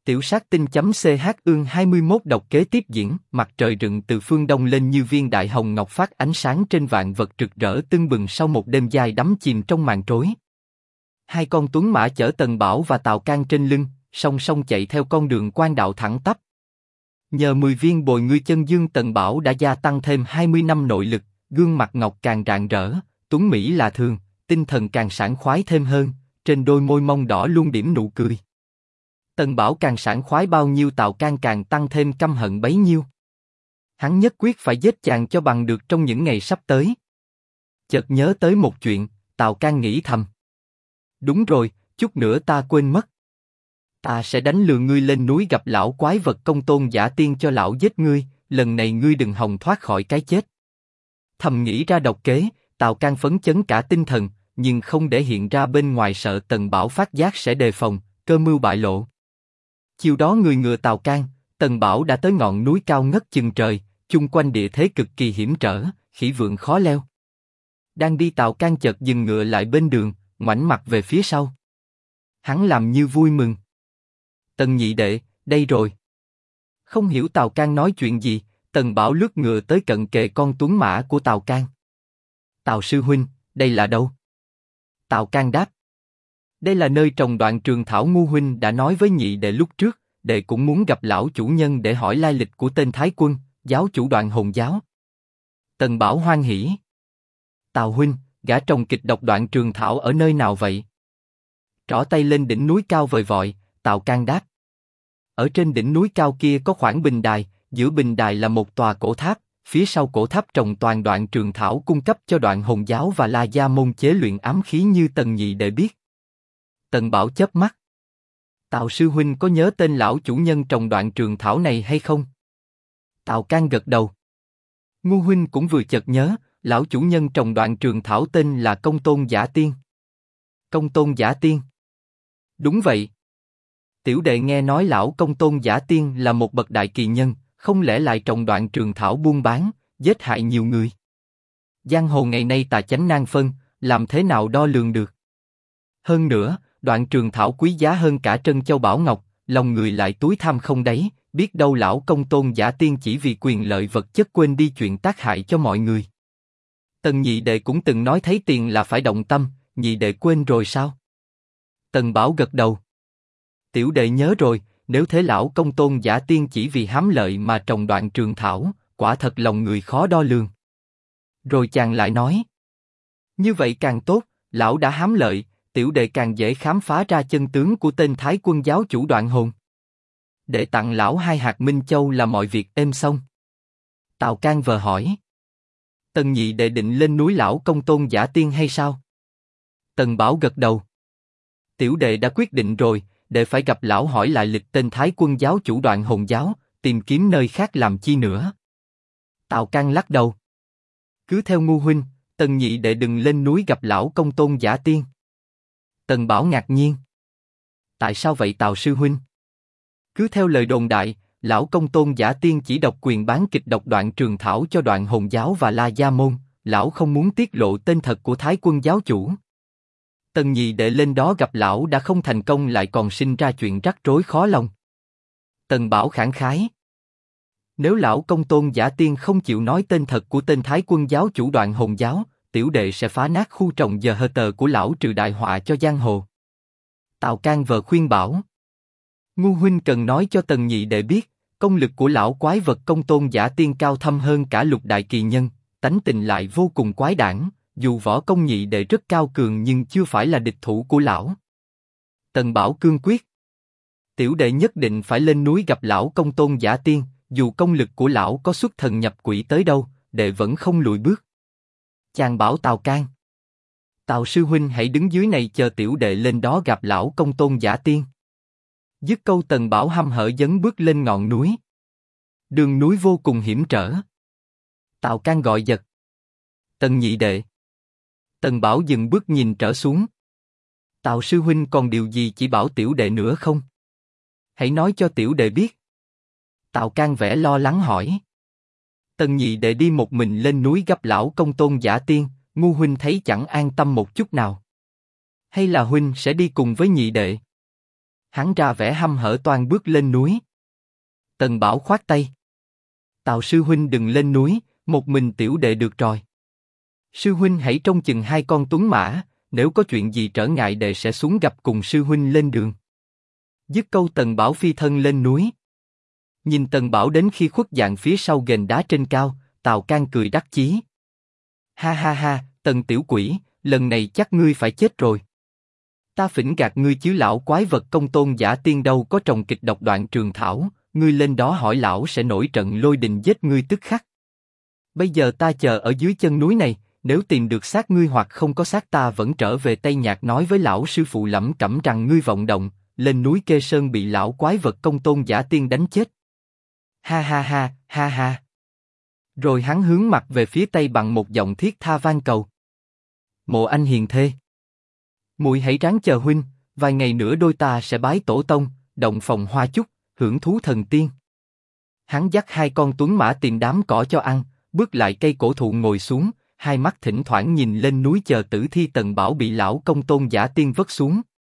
Tiểu sát tinh.ch ương 21 đọc kế tiếp diễn, mặt trời rựng từ phương đông lên như viên đại hồng ngọc phát ánh sáng trên vạn vật rực rỡ tưng bừng sau một đêm dài đắm chìm trong màn trối. Hai con tuấn mã chở Tần Bảo và Tào Can trên lưng, song song chạy theo con đường quan đạo thẳng tắp. Nhờ 10 viên bồi ngươi chân dương, Tần Bảo đã gia tăng thêm 20 năm nội lực, gương mặt ngọc càng rạng rỡ, tuấn mỹ là thường, tinh thần càng sảng khoái thêm hơn, trên đôi môi mong đỏ luôn điểm nụ cười. Tần Bảo càng sảng khoái bao nhiêu, Tào Can càng tăng thêm căm hận bấy nhiêu. Hắn nhất quyết phải giết chàng cho bằng được trong những ngày sắp tới. Chợt nhớ tới một chuyện, Tào Can nghĩ thầm. Đúng rồi, chút nữa ta quên mất. Ta sẽ đánh lừa ngươi lên núi gặp lão quái vật Công Tôn Giả Tiên cho lão giết ngươi, lần này ngươi đừng hòng thoát khỏi cái chết. Thầm nghĩ ra độc kế, Tào Can phấn chấn cả tinh thần, nhưng không để hiện ra bên ngoài, sợ Tần Bảo phát giác sẽ đề phòng, cơ mưu bại lộ. Chiều đó người ngựa Tào Can, Tần Bảo đã tới ngọn núi cao ngất chừng trời, chung quanh địa thế cực kỳ hiểm trở, khỉ vượng khó leo. Đang đi, Tào Can chợt dừng ngựa lại bên đường, ngoảnh mặt về phía sau. Hắn làm như vui mừng. Tần nhị đệ, đây rồi. Không hiểu Tào Can nói chuyện gì, Tần Bảo lướt ngựa tới cận kề con tuấn mã của Tào Can. Tào sư huynh, đây là đâu? Tào Can đáp. Đây là nơi trồng Đoạn Trường Thảo, Ngu huynh đã nói với nhị đệ lúc trước, đệ cũng muốn gặp lão chủ nhân để hỏi lai lịch của tên Thái Quân, giáo chủ Đoạn Hồn giáo. Tần Bảo hoan hỉ. Tào huynh, gã trồng kịch độc Đoạn Trường Thảo ở nơi nào vậy? Trỏ tay lên đỉnh núi cao vời vọi, Tào Can đáp. Ở trên đỉnh núi cao kia có khoảng bình đài, giữa bình đài là một tòa cổ tháp, phía sau cổ tháp trồng toàn Đoạn Trường Thảo cung cấp cho Đoạn Hồn giáo và La Gia môn chế luyện ám khí như Tần nhị đệ biết. Tần Bảo chớp mắt. Tào sư huynh có nhớ tên lão chủ nhân trồng Đoạn Trường Thảo này hay không? Tào Can gật đầu. Ngu huynh cũng vừa chợt nhớ, lão chủ nhân trồng Đoạn Trường Thảo tên là Công Tôn Giả Tiên. Công Tôn Giả Tiên. Đúng vậy. Tiểu đệ nghe nói lão Công Tôn Giả Tiên là một bậc đại kỳ nhân, không lẽ lại trồng Đoạn Trường Thảo buôn bán, giết hại nhiều người? Giang hồ ngày nay tà chánh nan phân, làm thế nào đo lường được? Hơn nữa, Đoạn Trường Thảo quý giá hơn cả trân châu bảo ngọc, lòng người lại túi tham không đáy, biết đâu lão Công Tôn Giả Tiên chỉ vì quyền lợi vật chất quên đi chuyện tác hại cho mọi người. Tần nhị đệ cũng từng nói thấy tiền là phải động tâm, nhị đệ quên rồi sao? Tần Bảo gật đầu. Tiểu đệ nhớ rồi, nếu thế lão Công Tôn Giả Tiên chỉ vì hám lợi mà trồng Đoạn Trường Thảo, quả thật lòng người khó đo lường. Rồi chàng lại nói. Như vậy càng tốt, lão đã hám lợi, tiểu đệ càng dễ khám phá ra chân tướng của tên Thái Quân giáo chủ Đoạn Hồn. Để tặng lão 2 hạt Minh Châu là mọi việc êm xong. Tào Can vờ hỏi. Tần nhị đệ định lên núi lão Công Tôn Giả Tiên hay sao? Tần Bảo gật đầu. Tiểu đệ đã quyết định rồi, đệ phải gặp lão hỏi lại lịch tên Thái Quân giáo chủ Đoạn Hồn giáo, tìm kiếm nơi khác làm chi nữa. Tào Can lắc đầu. Cứ theo Ngu huynh, Tần nhị đệ đừng lên núi gặp lão Công Tôn Giả Tiên. Tần Bảo ngạc nhiên. Tại sao vậy Tào sư huynh? Cứ theo lời đồn đại, lão Công Tôn Giả Tiên chỉ độc quyền bán kịch độc Đoạn Trường Thảo cho Đoạn Hồn giáo và La Gia môn, lão không muốn tiết lộ tên thật của Thái Quân giáo chủ. Tần nhị đệ lên đó gặp lão đã không thành công lại còn sinh ra chuyện rắc rối khó lòng. Tần Bảo khẳng khái. Nếu lão Công Tôn Giả Tiên không chịu nói tên thật của tên Thái Quân giáo chủ Đoạn Hồn giáo, tiểu đệ sẽ phá nát khu trồng giờ hờ tờ của lão trừ đại họa cho giang hồ. Tào Can vờ khuyên bảo. Ngu huynh cần nói cho Tần nhị đệ biết, công lực của lão quái vật Công Tôn Giả Tiên cao thâm hơn cả lục đại kỳ nhân, tánh tình lại vô cùng quái đản, dù võ công nhị đệ rất cao cường nhưng chưa phải là địch thủ của lão. Tần Bảo cương quyết. Tiểu đệ nhất định phải lên núi gặp lão Công Tôn Giả Tiên, dù công lực của lão có xuất thần nhập quỷ tới đâu, đệ vẫn không lùi bước. Chàng bảo Tào Can. Tào sư huynh hãy đứng dưới này chờ tiểu đệ lên đó gặp lão Công Tôn Giả Tiên. Dứt câu Tần Bảo hăm hở dấn bước lên ngọn núi. Đường núi vô cùng hiểm trở. Tào Can gọi giật. Tần nhị đệ. Tần Bảo dừng bước nhìn trở xuống. Tào sư huynh còn điều gì chỉ bảo tiểu đệ nữa không? Hãy nói cho tiểu đệ biết. Tào Can vẻ lo lắng hỏi. Tần nhị đệ đi một mình lên núi gặp lão Công Tôn Giả Tiên, Ngu huynh thấy chẳng an tâm một chút nào. Hay là huynh sẽ đi cùng với nhị đệ? Hắn ra vẻ hăm hở toan bước lên núi. Tần Bảo khoát tay. Tào sư huynh đừng lên núi, một mình tiểu đệ được rồi. Sư huynh hãy trông chừng hai con tuấn mã, nếu có chuyện gì trở ngại đệ sẽ xuống gặp cùng sư huynh lên đường. Dứt câu Tần Bảo phi thân lên núi. Nhìn Tần Bảo đến khi khuất dạng phía sau ghềnh đá trên cao, Tào Can cười đắc chí. Ha ha ha, Tần tiểu quỷ, lần này chắc ngươi phải chết rồi. Ta phỉnh gạt ngươi chứ lão quái vật công tôn giả tiên đâu có trồng kịch độc đoạn trường thảo, ngươi lên đó hỏi lão sẽ nổi trận lôi đình giết ngươi tức khắc. Bây giờ ta chờ ở dưới chân núi này, nếu tìm được xác ngươi hoặc không có xác ta vẫn trở về Tây Nhạc nói với lão sư phụ lẩm cẩm rằng ngươi vọng động, lên núi Kê Sơn bị lão quái vật công tôn giả tiên đánh chết. Ha ha ha, ha ha. Rồi hắn hướng mặt về phía Tây bằng một giọng thiết tha van cầu. Mộ anh hiền thê. Muội hãy ráng chờ huynh, vài ngày nữa đôi ta sẽ bái tổ tông, động phòng hoa chúc, hưởng thú thần tiên. Hắn dắt hai con tuấn mã tìm đám cỏ cho ăn, bước lại cây cổ thụ ngồi xuống, hai mắt thỉnh thoảng nhìn lên núi chờ tử thi Tần Bảo bị lão công tôn giả tiên vất xuống.